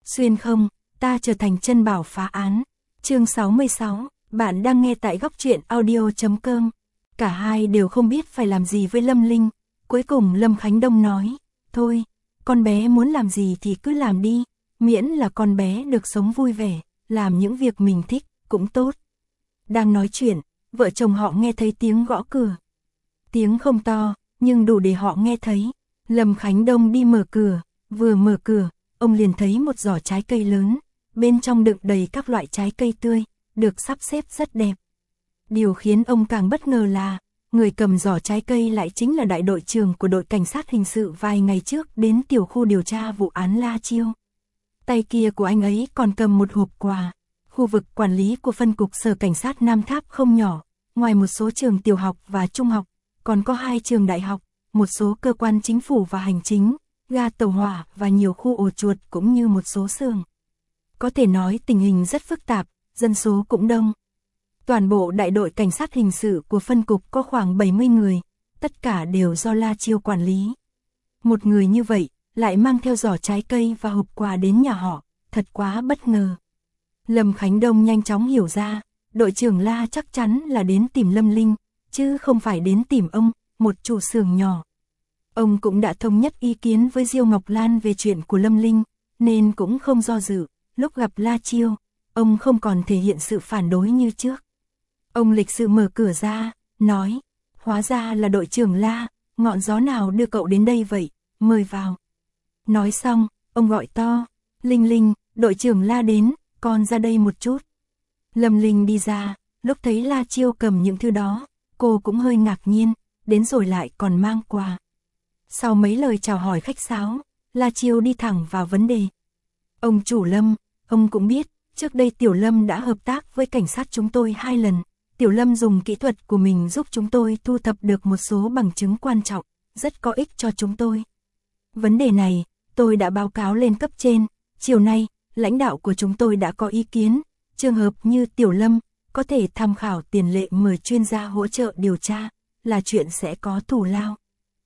Xuyên không, ta trở thành chân bảo phá án. Chương 66, bạn đang nghe tại góc truyện audio.com. Cả hai đều không biết phải làm gì với Lâm Linh. Cuối cùng Lâm Khánh Đông nói, thôi, con bé muốn làm gì thì cứ làm đi, miễn là con bé được sống vui vẻ, làm những việc mình thích, cũng tốt. Đang nói chuyện, vợ chồng họ nghe thấy tiếng gõ cửa. Tiếng không to, nhưng đủ để họ nghe thấy. Lâm Khánh Đông đi mở cửa, vừa mở cửa, ông liền thấy một giỏ trái cây lớn, bên trong đựng đầy các loại trái cây tươi, được sắp xếp rất đẹp. Điều khiến ông càng bất ngờ là, người cầm giỏ trái cây lại chính là đại đội trưởng của đội cảnh sát hình sự vài ngày trước đến tiểu khu điều tra vụ án La Chiêu. Tay kia của anh ấy còn cầm một hộp quà. Khu vực quản lý của phân cục sở cảnh sát Nam Tháp không nhỏ, ngoài một số trường tiểu học và trung học, còn có 2 trường đại học, một số cơ quan chính phủ và hành chính, ga tàu hỏa và nhiều khu ổ chuột cũng như một số xưởng. Có thể nói tình hình rất phức tạp, dân số cũng đông. Toàn bộ đại đội cảnh sát hình sự của phân cục có khoảng 70 người, tất cả đều do La Chiêu quản lý. Một người như vậy, lại mang theo giỏ trái cây và hộp quà đến nhà họ, thật quá bất ngờ. Lâm Khánh Đông nhanh chóng hiểu ra, đội trưởng La chắc chắn là đến tìm Lâm Linh, chứ không phải đến tìm ông, một chủ xưởng nhỏ. Ông cũng đã thống nhất ý kiến với Diêu Ngọc Lan về chuyện của Lâm Linh, nên cũng không do dự, lúc gặp La Chiêu, ông không còn thể hiện sự phản đối như trước. Ông lịch sự mở cửa ra, nói, hóa ra là đội trưởng La, ngọn gió nào đưa cậu đến đây vậy, mời vào. Nói xong, ông gọi to, Linh Linh, đội trưởng La đến, con ra đây một chút. Lâm Linh đi ra, lúc thấy La Chiêu cầm những thứ đó, cô cũng hơi ngạc nhiên, đến rồi lại còn mang quà. Sau mấy lời chào hỏi khách sáo, La Chiêu đi thẳng vào vấn đề. Ông chủ Lâm, ông cũng biết, trước đây Tiểu Lâm đã hợp tác với cảnh sát chúng tôi 2 lần. Tiểu Lâm dùng kỹ thuật của mình giúp chúng tôi thu thập được một số bằng chứng quan trọng, rất có ích cho chúng tôi. Vấn đề này, tôi đã báo cáo lên cấp trên, chiều nay, lãnh đạo của chúng tôi đã có ý kiến, trường hợp như Tiểu Lâm, có thể tham khảo tiền lệ mời chuyên gia hỗ trợ điều tra, là chuyện sẽ có thù lao.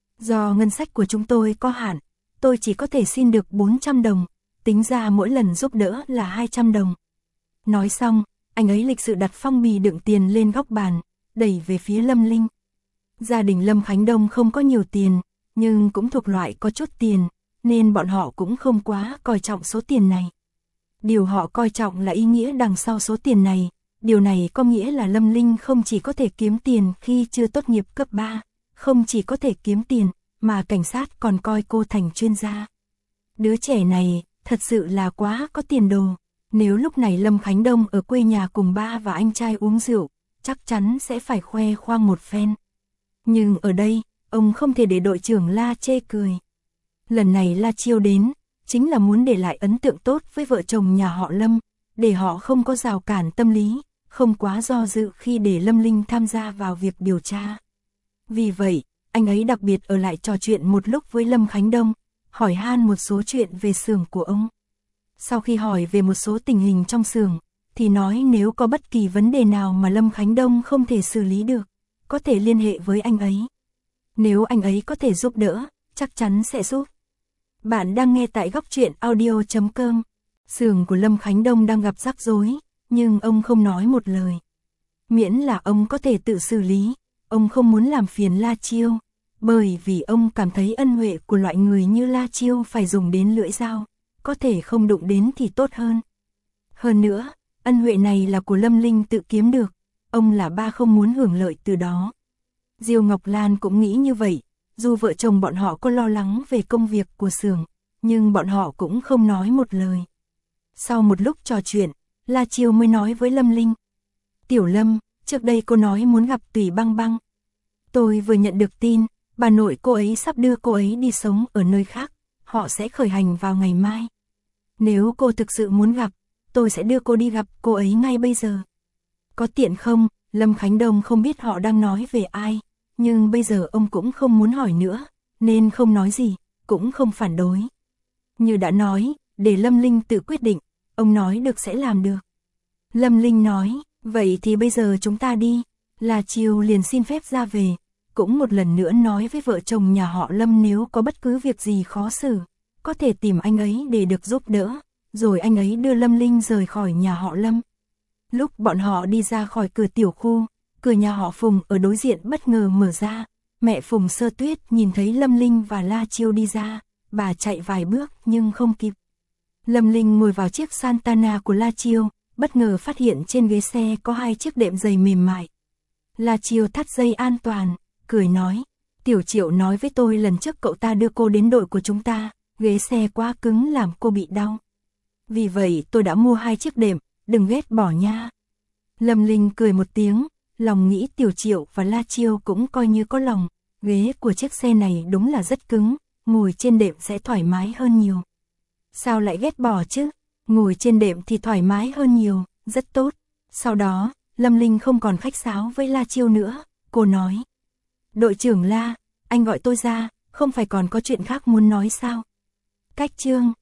Do ngân sách của chúng tôi có hạn, tôi chỉ có thể xin được 400 đồng, tính ra mỗi lần giúp đỡ là 200 đồng. Nói xong, anh ấy lịch sự đặt phong bì đựng tiền lên góc bàn, đẩy về phía Lâm Linh. Gia đình Lâm Khánh Đông không có nhiều tiền, nhưng cũng thuộc loại có chút tiền, nên bọn họ cũng không quá coi trọng số tiền này. Điều họ coi trọng là ý nghĩa đằng sau số tiền này, điều này có nghĩa là Lâm Linh không chỉ có thể kiếm tiền khi chưa tốt nghiệp cấp 3, không chỉ có thể kiếm tiền, mà cảnh sát còn coi cô thành chuyên gia. Đứa trẻ này, thật sự là quá có tiền đồ. Nếu lúc này Lâm Khánh Đông ở quê nhà cùng ba và anh trai uống rượu, chắc chắn sẽ phải khoe khoang một phen. Nhưng ở đây, ông không thể để đội trưởng La chê cười. Lần này La Chiêu đến, chính là muốn để lại ấn tượng tốt với vợ chồng nhà họ Lâm, để họ không có rào cản tâm lý, không quá do dự khi để Lâm Linh tham gia vào việc điều tra. Vì vậy, anh ấy đặc biệt ở lại trò chuyện một lúc với Lâm Khánh Đông, hỏi han một số chuyện về xưởng của ông. Sau khi hỏi về một số tình hình trong xưởng, thì nói nếu có bất kỳ vấn đề nào mà Lâm Khánh Đông không thể xử lý được, có thể liên hệ với anh ấy. Nếu anh ấy có thể giúp đỡ, chắc chắn sẽ giúp. Bạn đang nghe tại góc truyện audio.com. Xưởng của Lâm Khánh Đông đang gặp rắc rối, nhưng ông không nói một lời. Miễn là ông có thể tự xử lý, ông không muốn làm phiền La Chiêu, bởi vì ông cảm thấy ân huệ của loại người như La Chiêu phải dùng đến lưỡi dao, có thể không đụng đến thì tốt hơn. Hơn nữa, ân huệ này là của Lâm Linh tự kiếm được, ông là ba không muốn hưởng lợi từ đó. Diêu Ngọc Lan cũng nghĩ như vậy, dù vợ chồng bọn họ có lo lắng về công việc của xưởng, nhưng bọn họ cũng không nói một lời. Sau một lúc trò chuyện, La Chiêu mới nói với Lâm Linh. Tiểu Lâm, trước đây cô nói muốn gặp Tùy Băng Băng. Tôi vừa nhận được tin, bà nội cô ấy sắp đưa cô ấy đi sống ở nơi khác, họ sẽ khởi hành vào ngày mai. Nếu cô thực sự muốn gặp, tôi sẽ đưa cô đi gặp cô ấy ngay bây giờ. Có tiện không? Lâm Khánh Đông không biết họ đang nói về ai, nhưng bây giờ ông cũng không muốn hỏi nữa, nên không nói gì, cũng không phản đối. Như đã nói, để Lâm Linh tự quyết định, ông nói được sẽ làm được. Lâm Linh nói, vậy thì bây giờ chúng ta đi. La Chiêu liền xin phép ra về, cũng một lần nữa nói với vợ chồng nhà họ Lâm nếu có bất cứ việc gì khó xử, có thể tìm anh ấy để được giúp đỡ, rồi anh ấy đưa Lâm Linh rời khỏi nhà họ Lâm. Lúc bọn họ đi ra khỏi cửa tiểu khu, cửa nhà họ Phùng ở đối diện bất ngờ mở ra, mẹ Phùng Sơ Tuyết nhìn thấy Lâm Linh và La Chiêu đi ra, bà chạy vài bước nhưng không kịp. Lâm Linh ngồi vào chiếc Santana của La Chiêu, bất ngờ phát hiện trên ghế xe có 2 chiếc đệm giày mềm mại. La Chiêu thắt dây an toàn, cười nói, Tiểu Triệu nói với tôi lần trước cậu ta đưa cô đến đội của chúng ta, ghế xe quá cứng làm cô bị đau. Vì vậy tôi đã mua 2 chiếc đệm, đừng ghét bỏ nha. Lâm Linh cười một tiếng, lòng nghĩ Tiểu Triệu và La Chiêu cũng coi như có lòng, ghế của chiếc xe này đúng là rất cứng, ngồi trên đệm sẽ thoải mái hơn nhiều. Sao lại ghét bỏ chứ, ngồi trên đệm thì thoải mái hơn nhiều, rất tốt. Sau đó, Lâm Linh không còn khách sáo với La Chiêu nữa, cô nói. Đội trưởng La, anh gọi tôi ra, không phải còn có chuyện khác muốn nói sao? Cách chương